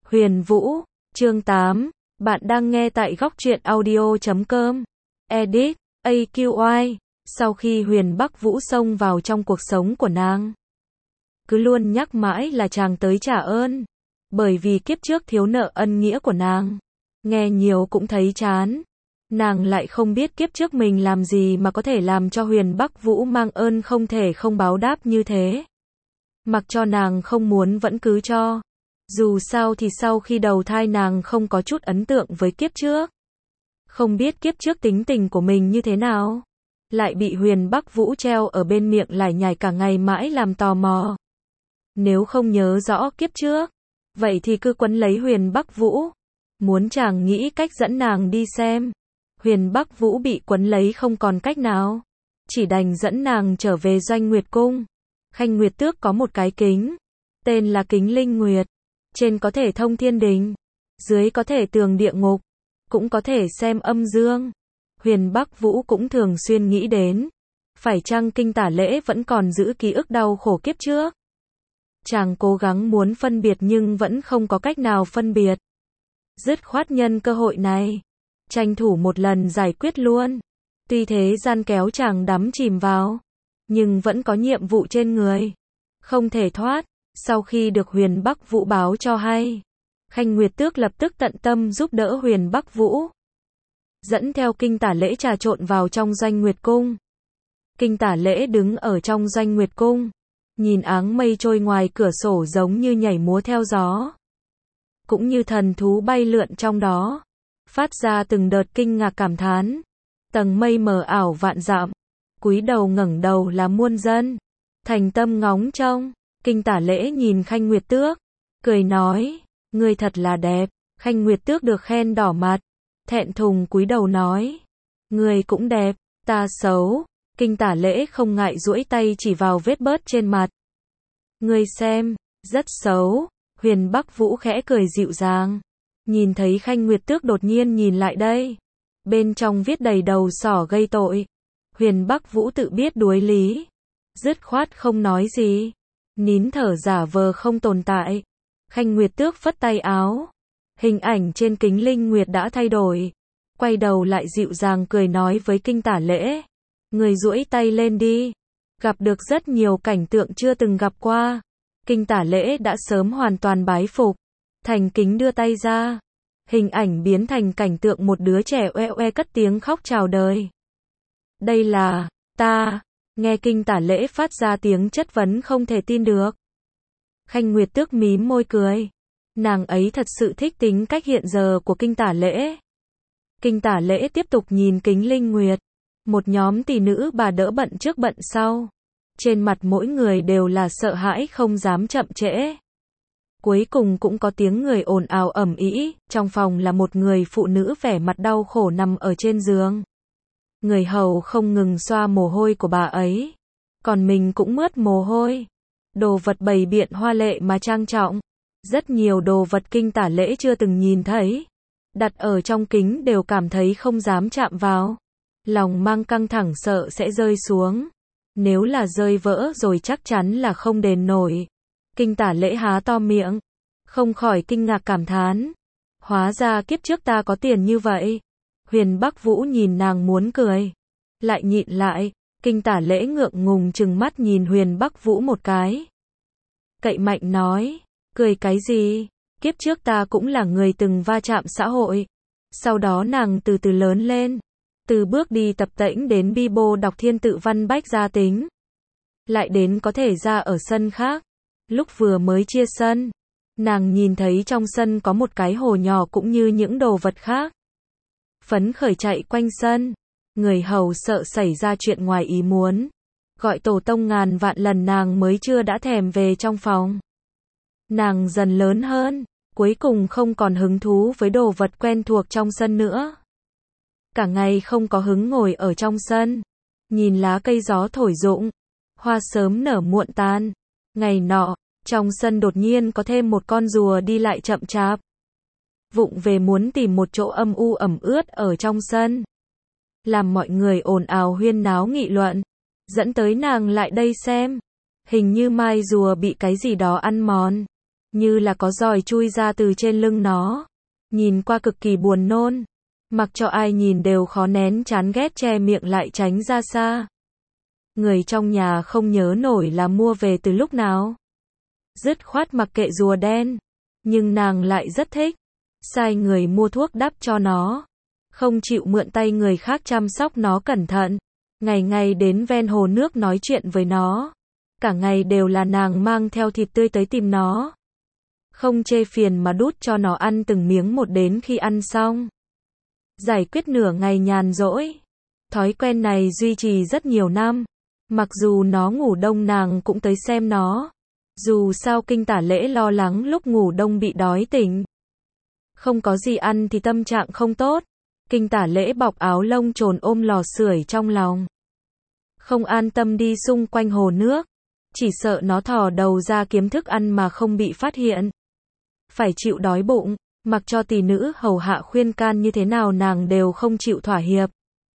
Huyền Vũ, chương 8, bạn đang nghe tại góc truyện audio.com. Edit, AQY, sau khi Huyền Bắc Vũ xông vào trong cuộc sống của nàng, cứ luôn nhắc mãi là chàng tới trả ơn, bởi vì kiếp trước thiếu nợ ân nghĩa của nàng. Nghe nhiều cũng thấy chán. Nàng lại không biết kiếp trước mình làm gì mà có thể làm cho Huyền Bắc Vũ mang ơn không thể không báo đáp như thế. Mặc cho nàng không muốn vẫn cứ cho. Dù sao thì sau khi đầu thai nàng không có chút ấn tượng với kiếp trước. Không biết kiếp trước tính tình của mình như thế nào. Lại bị Huyền Bắc Vũ treo ở bên miệng lải nhải cả ngày mãi làm tò mò. Nếu không nhớ rõ kiếp trước, vậy thì cứ quấn lấy Huyền Bắc Vũ. Muốn chàng nghĩ cách dẫn nàng đi xem. Huyền Bắc Vũ bị quấn lấy không còn cách nào. Chỉ đành dẫn nàng trở về Doanh Nguyệt Cung. Khanh Nguyệt Tước có một cái kính. Tên là kính Linh Nguyệt. Trên có thể thông thiên đình. Dưới có thể tường địa ngục. Cũng có thể xem âm dương. Huyền Bắc Vũ cũng thường xuyên nghĩ đến. Phải chăng Kinh Tả Lễ vẫn còn giữ ký ức đau khổ kiếp trước? Chàng cố gắng muốn phân biệt nhưng vẫn không có cách nào phân biệt. Dứt khoát nhân cơ hội này. Tranh thủ một lần giải quyết luôn. Tuy thế gian kéo chàng đắm chìm vào. Nhưng vẫn có nhiệm vụ trên người. Không thể thoát. Sau khi được Huyền Bắc Vũ báo cho hay, Khanh Nguyệt Tước lập tức tận tâm giúp đỡ Huyền Bắc Vũ. Dẫn theo Kinh Tả Lễ trà trộn vào trong Doanh Nguyệt Cung. Kinh Tả Lễ đứng ở trong Doanh Nguyệt Cung. Nhìn áng mây trôi ngoài cửa sổ giống như nhảy múa theo gió. Cũng như thần thú bay lượn trong đó. Phát ra từng đợt kinh ngạc cảm thán. Tầng mây mờ ảo vạn dặm. Cúi đầu ngẩng đầu là muôn dân. Thành tâm ngóng trông. Kinh Tả Lễ nhìn Khanh Nguyệt Tước. Cười nói. Ngươi thật là đẹp. Khanh Nguyệt Tước được khen đỏ mặt. Thẹn thùng cúi đầu nói. Ngươi cũng đẹp. Ta xấu. Kinh Tả Lễ không ngại duỗi tay chỉ vào vết bớt trên mặt. Ngươi xem. Rất xấu. Huyền Bắc Vũ khẽ cười dịu dàng. Nhìn thấy Khanh Nguyệt Tước đột nhiên nhìn lại đây. Bên trong viết đầy đầu sỏ gây tội. Huyền Bắc Vũ tự biết đuối lý. Dứt khoát không nói gì. Nín thở giả vờ không tồn tại. Khanh Nguyệt Tước phất tay áo. Hình ảnh trên kính Linh Nguyệt đã thay đổi. Quay đầu lại dịu dàng cười nói với Kinh Tả Lễ. Người duỗi tay lên đi. Gặp được rất nhiều cảnh tượng chưa từng gặp qua. Kinh Tả Lễ đã sớm hoàn toàn bái phục. Thành kính đưa tay ra. Hình ảnh biến thành cảnh tượng một đứa trẻ oe oe cất tiếng khóc chào đời. Đây là, ta. Nghe Kinh Tả Lễ phát ra tiếng chất vấn không thể tin được. Khanh Nguyệt Tước mím môi cười. Nàng ấy thật sự thích tính cách hiện giờ của Kinh Tả Lễ. Kinh Tả Lễ tiếp tục nhìn kính Linh Nguyệt. Một nhóm tỷ nữ bà đỡ bận trước bận sau. Trên mặt mỗi người đều là sợ hãi không dám chậm trễ. Cuối cùng cũng có tiếng người ồn ào ầm ĩ. Trong phòng là một người phụ nữ vẻ mặt đau khổ nằm ở trên giường. Người hầu không ngừng xoa mồ hôi của bà ấy. Còn mình cũng mướt mồ hôi. Đồ vật bày biện hoa lệ mà trang trọng. Rất nhiều đồ vật Kinh Tả Lễ chưa từng nhìn thấy. Đặt ở trong kính đều cảm thấy không dám chạm vào. Lòng mang căng thẳng sợ sẽ rơi xuống. Nếu là rơi vỡ rồi chắc chắn là không đền nổi. Kinh Tả Lễ há to miệng. Không khỏi kinh ngạc cảm thán. Hóa ra kiếp trước ta có tiền như vậy. Huyền Bắc Vũ nhìn nàng muốn cười. Lại nhịn lại. Kinh Tả Lễ ngượng ngùng trừng mắt nhìn Huyền Bắc Vũ một cái. Cậy mạnh nói. Cười cái gì? Kiếp trước ta cũng là người từng va chạm xã hội. Sau đó nàng từ từ lớn lên. Từ bước đi tập tễnh đến bi bô đọc thiên tự văn bách gia tính. Lại đến có thể ra ở sân khác. Lúc vừa mới chia sân. Nàng nhìn thấy trong sân có một cái hồ nhỏ cũng như những đồ vật khác. Phấn khởi chạy quanh sân. Người hầu sợ xảy ra chuyện ngoài ý muốn. Gọi tổ tông ngàn vạn lần nàng mới chưa đã thèm về trong phòng. Nàng dần lớn hơn. Cuối cùng không còn hứng thú với đồ vật quen thuộc trong sân nữa. Cả ngày không có hứng ngồi ở trong sân. Nhìn lá cây gió thổi rụng. Hoa sớm nở muộn tan. Ngày nọ, trong sân đột nhiên có thêm một con rùa đi lại chậm chạp. Vụng về muốn tìm một chỗ âm u ẩm ướt ở trong sân. Làm mọi người ồn ào huyên náo nghị luận. Dẫn tới nàng lại đây xem. Hình như mai rùa bị cái gì đó ăn mòn. như là có giòi chui ra từ trên lưng nó. Nhìn qua cực kỳ buồn nôn. Mặc cho ai nhìn đều khó nén chán ghét, che miệng lại tránh ra xa. Người trong nhà không nhớ nổi là mua về từ lúc nào. Dứt khoát mặc kệ rùa đen. Nhưng nàng lại rất thích. Sai người mua thuốc đắp cho nó. Không chịu mượn tay người khác chăm sóc nó cẩn thận. Ngày ngày đến ven hồ nước nói chuyện với nó. Cả ngày đều là nàng mang theo thịt tươi tới tìm nó. Không chê phiền mà đút cho nó ăn từng miếng một đến khi ăn xong. Giải quyết nửa ngày nhàn rỗi. Thói quen này duy trì rất nhiều năm. Mặc dù nó ngủ đông nàng cũng tới xem nó. Dù sao Kinh Tả Lễ lo lắng lúc ngủ đông bị đói tỉnh. Không có gì ăn thì tâm trạng không tốt. Kinh Tả Lễ bọc áo lông trồn ôm lò sưởi trong lòng. Không an tâm đi xung quanh hồ nước. Chỉ sợ nó thò đầu ra kiếm thức ăn mà không bị phát hiện. Phải chịu đói bụng. Mặc cho tỷ nữ hầu hạ khuyên can như thế nào nàng đều không chịu thỏa hiệp.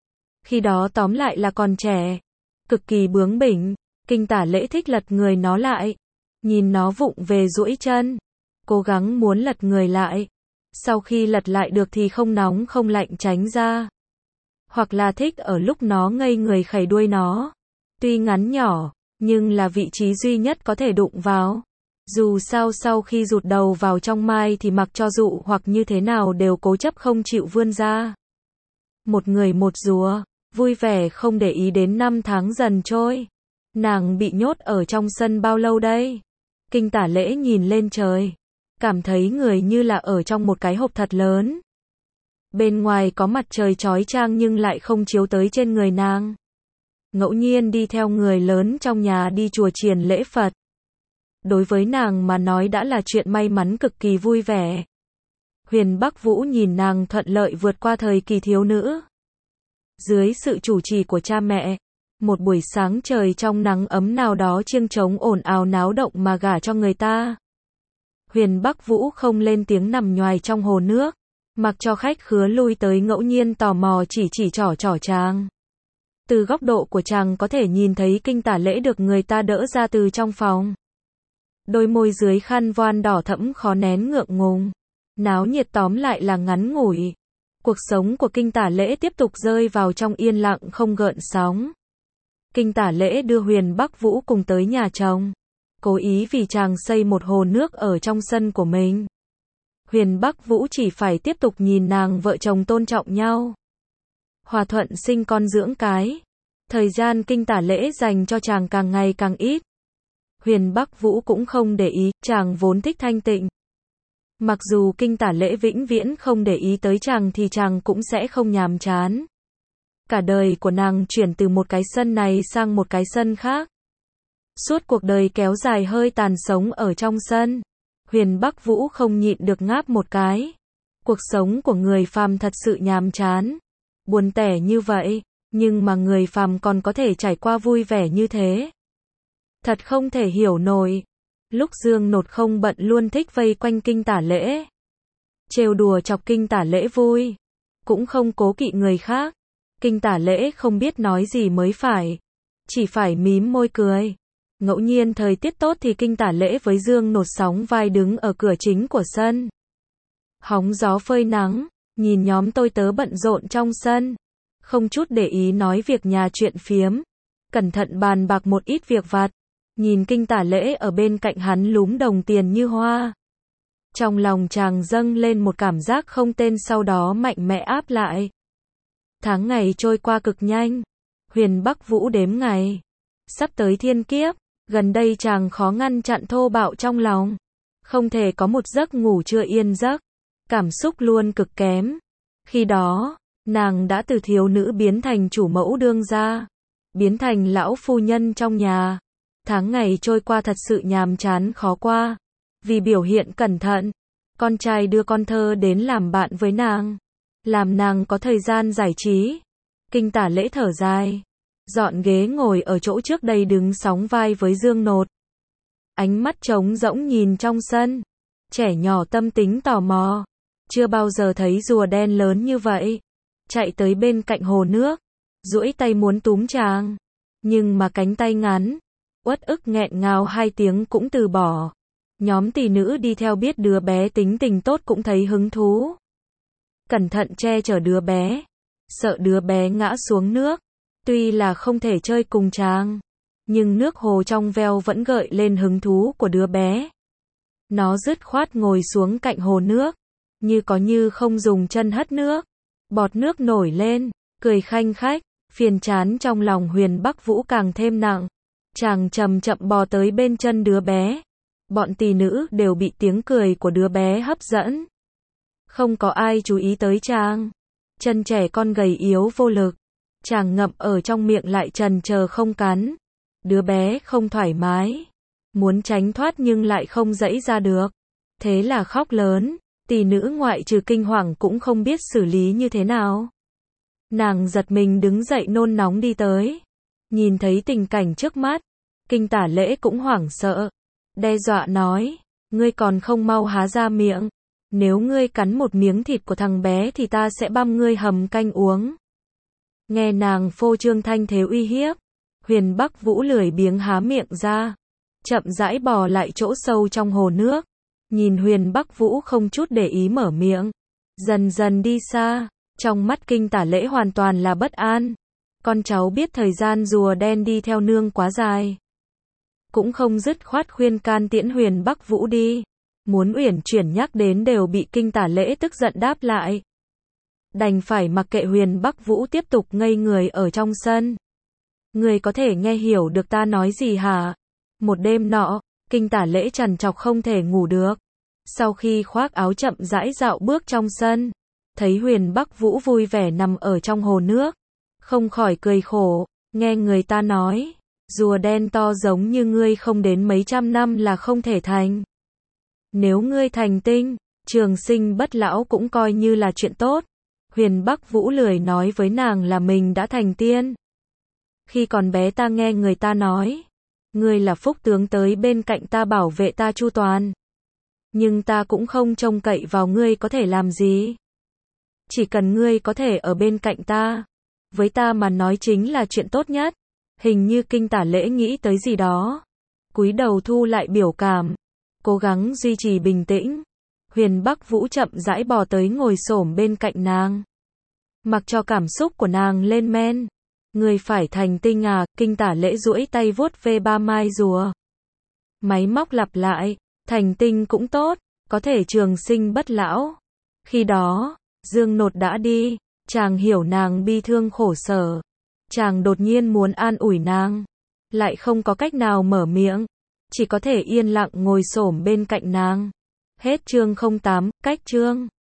Khi đó tóm lại là còn trẻ. Cực kỳ bướng bỉnh. Kinh Tả Lễ thích lật người nó lại. Nhìn nó vụng về duỗi chân. Cố gắng muốn lật người lại. Sau khi lật lại được thì không nóng không lạnh tránh ra. Hoặc là thích ở lúc nó ngây người khẩy đuôi nó. Tuy ngắn nhỏ, nhưng là vị trí duy nhất có thể đụng vào. Dù sao sau khi rụt đầu vào trong mai thì mặc cho dụ hoặc như thế nào đều cố chấp không chịu vươn ra. Một người một rùa, vui vẻ không để ý đến 5 tháng dần trôi. Nàng bị nhốt ở trong sân bao lâu đây? Kinh Tả Lễ nhìn lên trời. Cảm thấy người như là ở trong một cái hộp thật lớn. Bên ngoài có mặt trời chói chang nhưng lại không chiếu tới trên người nàng. Ngẫu nhiên đi theo người lớn trong nhà đi chùa chiền lễ Phật. Đối với nàng mà nói đã là chuyện may mắn cực kỳ vui vẻ. Huyền Bắc Vũ nhìn nàng thuận lợi vượt qua thời kỳ thiếu nữ. Dưới sự chủ trì của cha mẹ, một buổi sáng trời trong nắng ấm nào đó chiêng trống ồn ào náo động mà gả cho người ta. Huyền Bắc Vũ không lên tiếng nằm nhoài trong hồ nước, mặc cho khách khứa lui tới ngẫu nhiên tò mò chỉ trỏ chàng. Từ góc độ của chàng có thể nhìn thấy Kinh Tả Lễ được người ta đỡ ra từ trong phòng. Đôi môi dưới khăn voan đỏ thẫm khó nén ngượng ngùng. Náo nhiệt tóm lại là ngắn ngủi. Cuộc sống của Kinh Tả Lễ tiếp tục rơi vào trong yên lặng không gợn sóng. Kinh Tả Lễ đưa Huyền Bắc Vũ cùng tới nhà chồng. Cố ý vì chàng xây một hồ nước ở trong sân của mình. Huyền Bắc Vũ chỉ phải tiếp tục nhìn nàng vợ chồng tôn trọng nhau. Hòa thuận sinh con dưỡng cái. Thời gian Kinh Tả Lễ dành cho chàng càng ngày càng ít. Huyền Bắc Vũ cũng không để ý, chàng vốn thích thanh tịnh. Mặc dù Kinh Tả Lễ vĩnh viễn không để ý tới chàng thì chàng cũng sẽ không nhàm chán. Cả đời của nàng chuyển từ một cái sân này sang một cái sân khác. Suốt cuộc đời kéo dài hơi tàn sống ở trong sân. Huyền Bắc Vũ không nhịn được ngáp một cái. Cuộc sống của người phàm thật sự nhàm chán. Buồn tẻ như vậy, nhưng mà người phàm còn có thể trải qua vui vẻ như thế. Thật không thể hiểu nổi. Lúc Dương Nột không bận luôn thích vây quanh Kinh Tả Lễ. Trêu đùa chọc Kinh Tả Lễ vui. Cũng không cố kỵ người khác. Kinh Tả Lễ không biết nói gì mới phải. Chỉ phải mím môi cười. Ngẫu nhiên thời tiết tốt thì Kinh Tả Lễ với Dương Nột sóng vai đứng ở cửa chính của sân. Hóng gió phơi nắng, nhìn nhóm tôi tớ bận rộn trong sân. Không chút để ý nói việc nhà chuyện phiếm. Cẩn thận bàn bạc một ít việc vặt. Nhìn Kinh Tả Lễ ở bên cạnh hắn lúm đồng tiền như hoa. Trong lòng chàng dâng lên một cảm giác không tên sau đó mạnh mẽ áp lại. Tháng ngày trôi qua cực nhanh. Huyền Bắc Vũ đếm ngày. Sắp tới thiên kiếp. Gần đây chàng khó ngăn chặn thô bạo trong lòng. Không thể có một giấc ngủ chưa yên giấc. Cảm xúc luôn cực kém. Khi đó, nàng đã từ thiếu nữ biến thành chủ mẫu đương gia. Biến thành lão phu nhân trong nhà. Tháng ngày trôi qua thật sự nhàm chán khó qua. Vì biểu hiện cẩn thận, con trai đưa con thơ đến làm bạn với nàng. Làm nàng có thời gian giải trí. Kinh Tả Lễ thở dài. Dọn ghế ngồi ở chỗ trước đây đứng sóng vai với Dương Nột. Ánh mắt trống rỗng nhìn trong sân. Trẻ nhỏ tâm tính tò mò. Chưa bao giờ thấy rùa đen lớn như vậy. Chạy tới bên cạnh hồ nước. Duỗi tay muốn túm chàng. Nhưng mà cánh tay ngắn. Uất ức nghẹn ngào 2 tiếng cũng từ bỏ. Nhóm tỷ nữ đi theo biết đứa bé tính tình tốt cũng thấy hứng thú. Cẩn thận che chở đứa bé, sợ đứa bé ngã xuống nước. Tuy là không thể chơi cùng chàng, nhưng nước hồ trong veo vẫn gợi lên hứng thú của đứa bé. Nó dứt khoát ngồi xuống cạnh hồ nước, như có như không dùng chân hất nước. Bọt nước nổi lên, cười khanh khách, phiền chán trong lòng Huyền Bắc Vũ càng thêm nặng. Chàng chậm chậm bò tới bên chân đứa bé. Bọn tỷ nữ đều bị tiếng cười của đứa bé hấp dẫn. Không có ai chú ý tới chàng. Chân trẻ con gầy yếu vô lực. Chàng ngậm ở trong miệng lại trần chờ không cắn. Đứa bé không thoải mái. Muốn tránh thoát nhưng lại không giãy ra được. Thế là khóc lớn. Tỷ nữ ngoại trừ kinh hoàng cũng không biết xử lý như thế nào. Nàng giật mình đứng dậy nôn nóng đi tới. Nhìn thấy tình cảnh trước mắt, Kinh Tả Lễ cũng hoảng sợ. Đe dọa nói, ngươi còn không mau há ra miệng. Nếu ngươi cắn một miếng thịt của thằng bé thì ta sẽ băm ngươi hầm canh uống. Nghe nàng phô trương thanh thế uy hiếp, Huyền Bắc Vũ lười biếng há miệng ra. Chậm rãi bò lại chỗ sâu trong hồ nước. Nhìn Huyền Bắc Vũ không chút để ý mở miệng. Dần dần đi xa. Trong mắt Kinh Tả Lễ hoàn toàn là bất an. Con cháu biết thời gian rùa đen đi theo nương quá dài. Cũng không dứt khoát khuyên can tiễn Huyền Bắc Vũ đi. Muốn uyển chuyển nhắc đến đều bị Kinh Tả Lễ tức giận đáp lại. Đành phải mặc kệ Huyền Bắc Vũ tiếp tục ngây người ở trong sân. Người có thể nghe hiểu được ta nói gì hả? Một đêm nọ, Kinh Tả Lễ trằn trọc không thể ngủ được. Sau khi khoác áo chậm rãi dạo bước trong sân, thấy Huyền Bắc Vũ vui vẻ nằm ở trong hồ nước, không khỏi cười khổ. Nghe người ta nói, rùa đen to giống như ngươi không đến mấy trăm năm là không thể thành. Nếu ngươi thành tinh, trường sinh bất lão cũng coi như là chuyện tốt. Huyền Bắc Vũ lười nói với nàng là mình đã thành tiên. Khi còn bé ta nghe người ta nói, ngươi là phúc tướng tới bên cạnh ta bảo vệ ta chu toàn. Nhưng ta cũng không trông cậy vào ngươi có thể làm gì. Chỉ cần ngươi có thể ở bên cạnh ta, với ta mà nói chính là chuyện tốt nhất. Hình như Kinh Tả Lễ nghĩ tới gì đó, cúi đầu thu lại biểu cảm, cố gắng duy trì bình tĩnh. Huyền Bắc Vũ chậm rãi bò tới ngồi xổm bên cạnh nàng, mặc cho cảm xúc của nàng lên men. Người phải thành tinh à? Kinh Tả Lễ duỗi tay vuốt ve ba mai rùa. Máy móc lặp lại, thành tinh cũng tốt, có thể trường sinh bất lão. Khi đó, Dương Nột đã đi, chàng hiểu nàng bi thương khổ sở. Chàng đột nhiên muốn an ủi nàng, lại không có cách nào mở miệng, chỉ có thể yên lặng ngồi xổm bên cạnh nàng. Hết chương 08, cách chương